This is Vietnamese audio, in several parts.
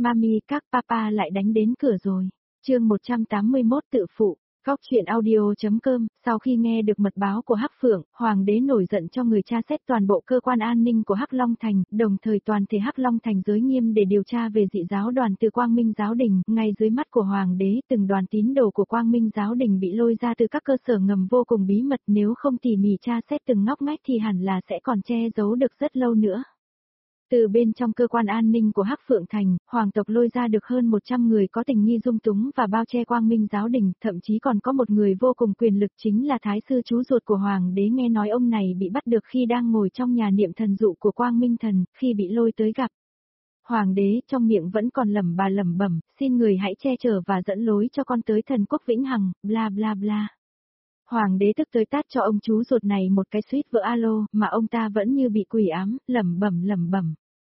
Mami các papa lại đánh đến cửa rồi. Chương 181 tự phụ. Góc truyện audio.com, sau khi nghe được mật báo của Hắc Phượng, Hoàng đế nổi giận cho người tra xét toàn bộ cơ quan an ninh của Hắc Long Thành, đồng thời toàn thể Hắc Long Thành giới nghiêm để điều tra về dị giáo đoàn từ Quang Minh giáo đình. Ngay dưới mắt của Hoàng đế, từng đoàn tín đồ của Quang Minh giáo đình bị lôi ra từ các cơ sở ngầm vô cùng bí mật, nếu không tỉ mỉ tra xét từng ngóc ngách thì hẳn là sẽ còn che giấu được rất lâu nữa. Từ bên trong cơ quan an ninh của Hắc Phượng Thành, hoàng tộc lôi ra được hơn 100 người có tình nghi dung túng và bao che Quang Minh giáo đình, thậm chí còn có một người vô cùng quyền lực chính là thái sư chú ruột của hoàng đế, nghe nói ông này bị bắt được khi đang ngồi trong nhà niệm thần dụ của Quang Minh thần, khi bị lôi tới gặp. Hoàng đế trong miệng vẫn còn lẩm bẩm, xin người hãy che chở và dẫn lối cho con tới thần quốc vĩnh hằng, bla bla bla. Hoàng đế tức tới tát cho ông chú ruột này một cái suýt vỡ alo, mà ông ta vẫn như bị quỷ ám, lẩm bẩm.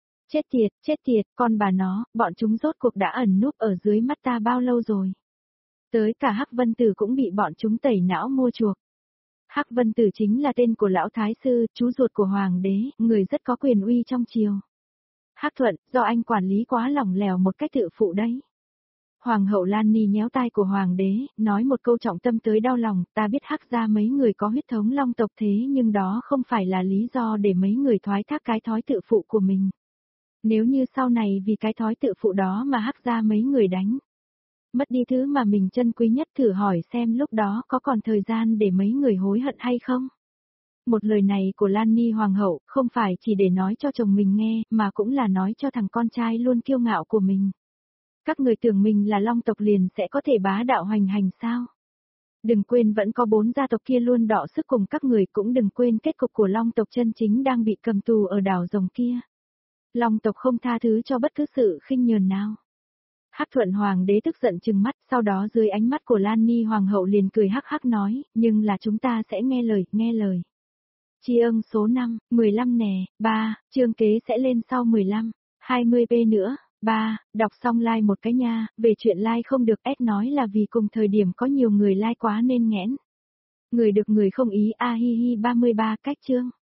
Chết tiệt, con bà nó, bọn chúng rốt cuộc đã ẩn núp ở dưới mắt ta bao lâu rồi. Tới cả Hắc Vân Tử cũng bị bọn chúng tẩy não mua chuộc. Hắc Vân Tử chính là tên của lão thái sư, chú ruột của hoàng đế, người rất có quyền uy trong triều. Hắc Thuận, do anh quản lý quá lỏng lẻo một cách tự phụ đấy. Hoàng hậu Lan Ni nhéo tai của hoàng đế, nói một câu trọng tâm tới đau lòng, ta biết Hắc gia mấy người có huyết thống long tộc thế nhưng đó không phải là lý do để mấy người thoái thác cái thói tự phụ của mình. Nếu như sau này vì cái thói tự phụ đó mà Hắc gia mấy người đánh mất đi thứ mà mình trân quý nhất, thử hỏi xem lúc đó có còn thời gian để mấy người hối hận hay không? Một lời này của Lan Ni hoàng hậu không phải chỉ để nói cho chồng mình nghe, mà cũng là nói cho thằng con trai luôn kiêu ngạo của mình. Các người tưởng mình là long tộc liền sẽ có thể bá đạo hoành hành sao? Đừng quên vẫn có 4 gia tộc kia luôn đọ sức cùng các người, cũng đừng quên kết cục của long tộc chân chính đang bị cầm tù ở đảo rồng kia. Long tộc không tha thứ cho bất cứ sự khinh nhờn nào. Hắc Thuận hoàng đế tức giận trừng mắt, sau đó dưới ánh mắt của Lan Ni hoàng hậu liền cười hắc hắc nói, nhưng là chúng ta sẽ nghe lời. Tri ân số 5, 15 nè, 3, chương kế sẽ lên sau 15, 20p nữa, 3, đọc xong like một cái nha, về chuyện like không được S nói là vì cùng thời điểm có nhiều người like quá nên nghẽn. Người được người không ý a hi hi 33 cách chương.